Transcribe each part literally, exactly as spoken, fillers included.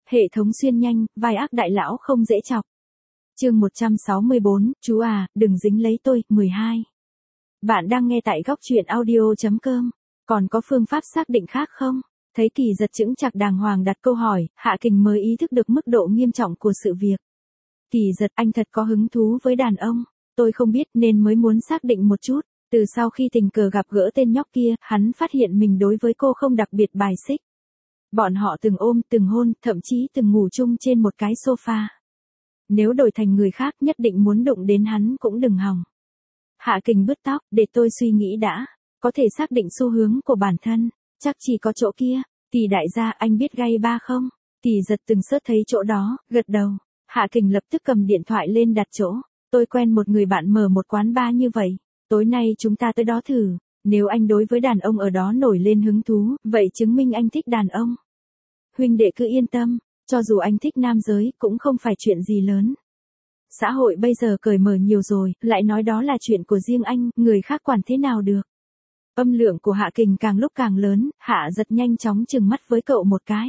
Hệ thống xuyên nhanh, vai ác đại lão không dễ chọc. Chương một trăm sáu mươi bốn, chú à, đừng dính lấy tôi, mười hai. Bạn đang nghe tại góc truyện audio chấm com. Còn có phương pháp xác định khác không? Thấy Kỳ Giật chững chạc đàng hoàng đặt câu hỏi, Hạ Kình mới ý thức được mức độ nghiêm trọng của sự việc. Kỳ Giật, anh thật có hứng thú với đàn ông. Tôi không biết nên mới muốn xác định một chút. Từ sau khi tình cờ gặp gỡ tên nhóc kia, hắn phát hiện mình đối với cô không đặc biệt bài xích. Bọn họ từng ôm, từng hôn, thậm chí từng ngủ chung trên một cái sofa. Nếu đổi thành người khác nhất định muốn đụng đến hắn cũng đừng hòng. Hạ Kình bứt tóc, để tôi suy nghĩ đã. Có thể xác định xu hướng của bản thân. Chắc chỉ có chỗ kia. Kỳ đại gia, anh biết gay ba không? Kỳ Giật từng sớt thấy chỗ đó, gật đầu. Hạ Kình lập tức cầm điện thoại lên đặt chỗ. Tôi quen một người bạn mở một quán bar như vậy. Tối nay chúng ta tới đó thử. Nếu anh đối với đàn ông ở đó nổi lên hứng thú, vậy chứng minh anh thích đàn ông. Huynh đệ cứ yên tâm, cho dù anh thích nam giới, cũng không phải chuyện gì lớn. Xã hội bây giờ cởi mở nhiều rồi, lại nói đó là chuyện của riêng anh, người khác quản thế nào được. Âm lượng của Hạ Kình càng lúc càng lớn, Hạ Giật nhanh chóng trừng mắt với cậu một cái.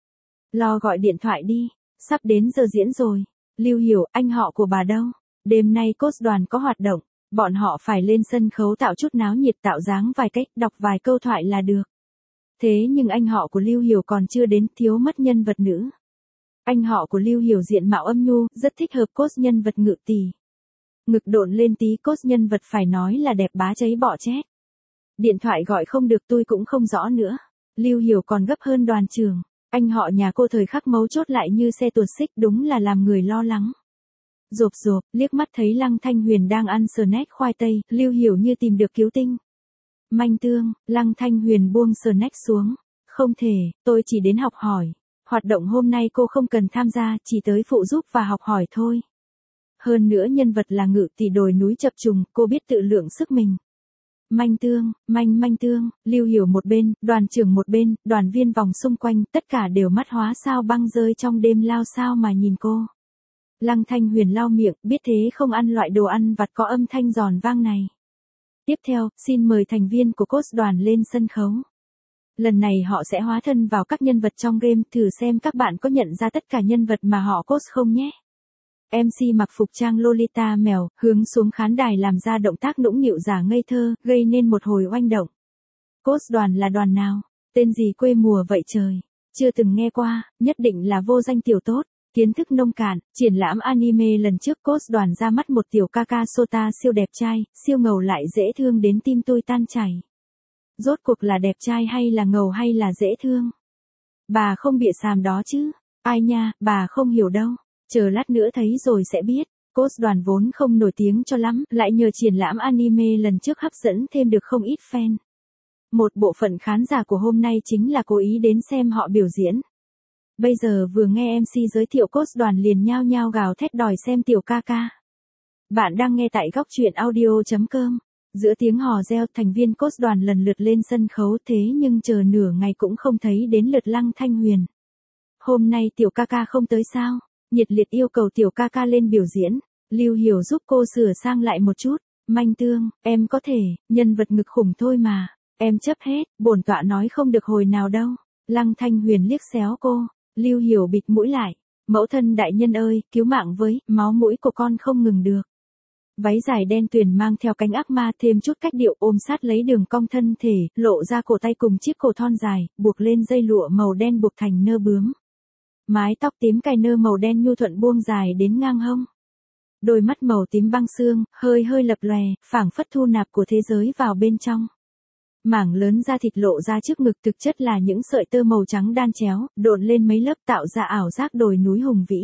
Lo gọi điện thoại đi, sắp đến giờ diễn rồi. Lưu Hiểu, anh họ của bà đâu? Đêm nay coach đoàn có hoạt động. Bọn họ phải lên sân khấu tạo chút náo nhiệt, tạo dáng vài cách, đọc vài câu thoại là được. Thế nhưng anh họ của Lưu Hiểu còn chưa đến, thiếu mất nhân vật nữ. Anh họ của Lưu Hiểu diện mạo âm nhu, rất thích hợp coach nhân vật Ngự Tỷ. Ngực độn lên tí, coach nhân vật phải nói là đẹp bá cháy bọ chét. Điện thoại gọi không được, tôi cũng không rõ nữa. Lưu Hiểu còn gấp hơn Đoàn Trường. Anh họ nhà cô thời khắc mấu chốt lại như xe tuột xích, đúng là làm người lo lắng. Rộp rộp, liếc mắt thấy Lăng Thanh Huyền đang ăn snack khoai tây, Lưu Hiểu như tìm được cứu tinh. Manh tương, Lăng Thanh Huyền buông snack xuống. Không thể, tôi chỉ đến học hỏi. Hoạt động hôm nay cô không cần tham gia, chỉ tới phụ giúp và học hỏi thôi. Hơn nữa nhân vật là Ngự Tỷ đồi núi chập trùng, cô biết tự lượng sức mình. Manh tương, manh manh tương, Lưu Hiểu một bên, Đoàn Trưởng một bên, đoàn viên vòng xung quanh, tất cả đều mắt hóa sao băng rơi trong đêm lao sao mà nhìn cô. Lăng Thanh Huyền lau miệng, biết thế không ăn loại đồ ăn vặt có âm thanh giòn vang này. Tiếp theo, xin mời thành viên của coach đoàn lên sân khấu. Lần này họ sẽ hóa thân vào các nhân vật trong game, thử xem các bạn có nhận ra tất cả nhân vật mà họ coach không nhé. em xê mặc phục trang Lolita mèo, hướng xuống khán đài làm ra động tác nũng nịu giả ngây thơ, gây nên một hồi oanh động. Coach đoàn là đoàn nào? Tên gì quê mùa vậy trời? Chưa từng nghe qua, nhất định là vô danh tiểu tốt. Kiến thức nông cạn, triển lãm anime lần trước coach đoàn ra mắt một tiểu ca ca Sota siêu đẹp trai, siêu ngầu lại dễ thương đến tim tôi tan chảy. Rốt cuộc là đẹp trai hay là ngầu hay là dễ thương? Bà không bịa xàm đó chứ? Ai nha, bà không hiểu đâu. Chờ lát nữa thấy rồi sẽ biết. Coach đoàn vốn không nổi tiếng cho lắm, lại nhờ triển lãm anime lần trước hấp dẫn thêm được không ít fan. Một bộ phận khán giả của hôm nay chính là cố ý đến xem họ biểu diễn. Bây giờ vừa nghe em xê giới thiệu coach đoàn liền nhao nhao gào thét đòi xem tiểu ca ca. Bạn đang nghe tại góc truyện audio chấm com. Giữa tiếng hò reo, thành viên coach đoàn lần lượt lên sân khấu, thế nhưng chờ nửa ngày cũng không thấy đến lượt Lăng Thanh Huyền. Hôm nay tiểu ca ca không tới sao? Nhiệt liệt yêu cầu tiểu ca ca lên biểu diễn. Lưu Hiểu giúp cô sửa sang lại một chút. Manh tương, em có thể, nhân vật ngực khủng thôi mà. Em chấp hết, bổn tọa nói không được hồi nào đâu. Lăng Thanh Huyền liếc xéo cô. Lưu Hiểu bịt mũi lại. Mẫu thân đại nhân ơi, cứu mạng với, máu mũi của con không ngừng được. Váy dài đen tuyền mang theo cánh ác ma, thêm chút cách điệu ôm sát lấy đường cong thân thể, lộ ra cổ tay cùng chiếc cổ thon dài, buộc lên dây lụa màu đen buộc thành nơ bướm. Mái tóc tím cài nơ màu đen nhu thuận buông dài đến ngang hông. Đôi mắt màu tím băng xương, hơi hơi lập lòe, phảng phất thu nạp của thế giới vào bên trong. Mảng lớn da thịt lộ ra trước ngực, thực chất là những sợi tơ màu trắng đan chéo, độn lên mấy lớp tạo ra ảo giác đồi núi hùng vĩ.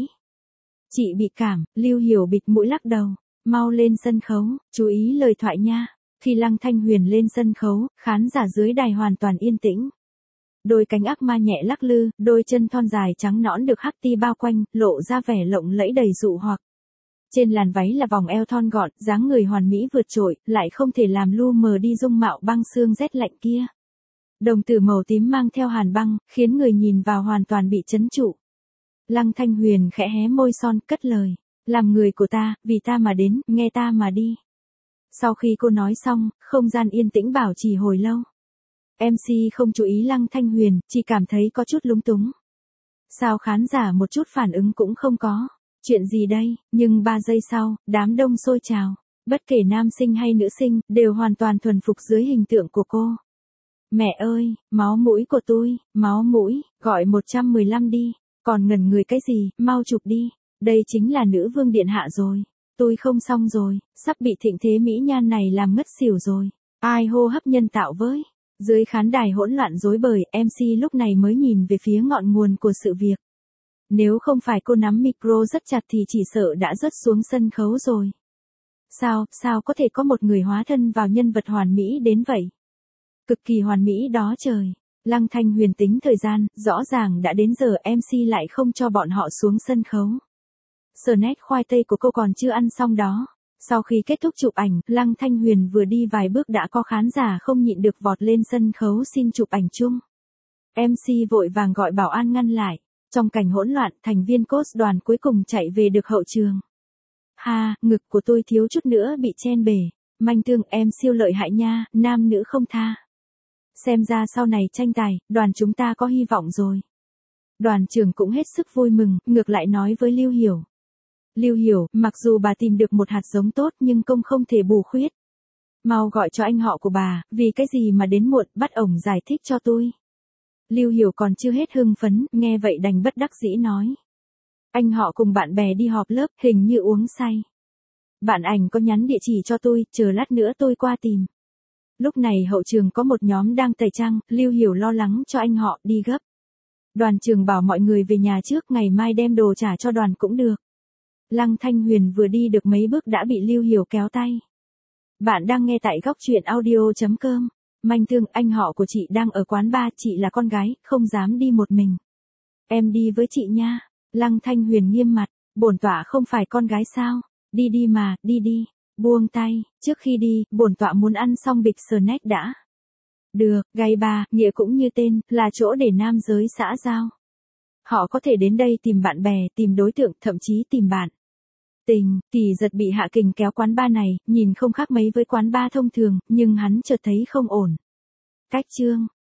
Chị bị cảm, Lưu Hiểu bịt mũi lắc đầu. Mau lên sân khấu, chú ý lời thoại nha. Khi Lăng Thanh Huyền lên sân khấu, khán giả dưới đài hoàn toàn yên tĩnh. Đôi cánh ác ma nhẹ lắc lư, đôi chân thon dài trắng nõn được hắc ti bao quanh, lộ ra vẻ lộng lẫy đầy dụ hoặc. Trên làn váy là vòng eo thon gọn, dáng người hoàn mỹ vượt trội, lại không thể làm lu mờ đi dung mạo băng xương rét lạnh kia. Đồng tử màu tím mang theo hàn băng, khiến người nhìn vào hoàn toàn bị chấn trụ. Lăng Thanh Huyền khẽ hé môi son, cất lời. Làm người của ta, vì ta mà đến, nghe ta mà đi. Sau khi cô nói xong, không gian yên tĩnh bảo trì hồi lâu. em xê không chú ý Lăng Thanh Huyền, chỉ cảm thấy có chút lúng túng. Sao khán giả một chút phản ứng cũng không có? Chuyện gì đây? Nhưng ba giây sau, đám đông sôi trào. Bất kể nam sinh hay nữ sinh, đều hoàn toàn thuần phục dưới hình tượng của cô. Mẹ ơi, máu mũi của tôi, máu mũi, gọi một trăm mười lăm đi. Còn ngẩn người cái gì, mau chụp đi. Đây chính là nữ vương điện hạ rồi. Tôi không xong rồi, sắp bị thịnh thế mỹ nhan này làm ngất xỉu rồi. Ai hô hấp nhân tạo với? Dưới khán đài hỗn loạn rối bời, em xê lúc này mới nhìn về phía ngọn nguồn của sự việc. Nếu không phải cô nắm micro rất chặt thì chỉ sợ đã rớt xuống sân khấu rồi. Sao, sao có thể có một người hóa thân vào nhân vật hoàn mỹ đến vậy? Cực kỳ hoàn mỹ đó trời. Lăng Thanh Huyền tính thời gian, rõ ràng đã đến giờ em xê lại không cho bọn họ xuống sân khấu. Snack khoai tây của cô còn chưa ăn xong đó. Sau khi kết thúc chụp ảnh, Lăng Thanh Huyền vừa đi vài bước đã có khán giả không nhịn được vọt lên sân khấu xin chụp ảnh chung. em xê vội vàng gọi bảo an ngăn lại. Trong cảnh hỗn loạn, thành viên cốt đoàn cuối cùng chạy về được hậu trường. Ha, ngực của tôi thiếu chút nữa bị chen bể. Manh tương em siêu lợi hại nha, nam nữ không tha. Xem ra sau này tranh tài, đoàn chúng ta có hy vọng rồi. Đoàn trưởng cũng hết sức vui mừng, ngược lại nói với Lưu Hiểu. Lưu Hiểu, mặc dù bà tìm được một hạt giống tốt nhưng công không thể bù khuyết. Mau gọi cho anh họ của bà, vì cái gì mà đến muộn, bắt ổng giải thích cho tôi. Lưu Hiểu còn chưa hết hưng phấn, nghe vậy đành bất đắc dĩ nói. Anh họ cùng bạn bè đi họp lớp, hình như uống say. Bạn ảnh có nhắn địa chỉ cho tôi, chờ lát nữa tôi qua tìm. Lúc này hậu trường có một nhóm đang tẩy trang, Lưu Hiểu lo lắng cho anh họ, đi gấp. Đoàn trưởng bảo mọi người về nhà trước, ngày mai đem đồ trả cho đoàn cũng được. Lăng Thanh Huyền vừa đi được mấy bước đã bị Lưu Hiểu kéo tay. Bạn đang nghe tại góc truyện audio chấm com. Manh thương, anh họ của chị đang ở quán bar, chị là con gái, không dám đi một mình. Em đi với chị nha. Lăng Thanh Huyền nghiêm mặt, bổn tọa không phải con gái sao? Đi đi mà, đi đi. Buông tay, trước khi đi, bổn tọa muốn ăn xong bịch snack đã. Được, gay bar, nghĩa cũng như tên, là chỗ để nam giới xã giao. Họ có thể đến đây tìm bạn bè, tìm đối tượng, thậm chí tìm bạn. Tình, Kỳ Giật bị Hạ Kình kéo quán bar này, nhìn không khác mấy với quán bar thông thường, nhưng hắn chợt thấy không ổn. Cách chương,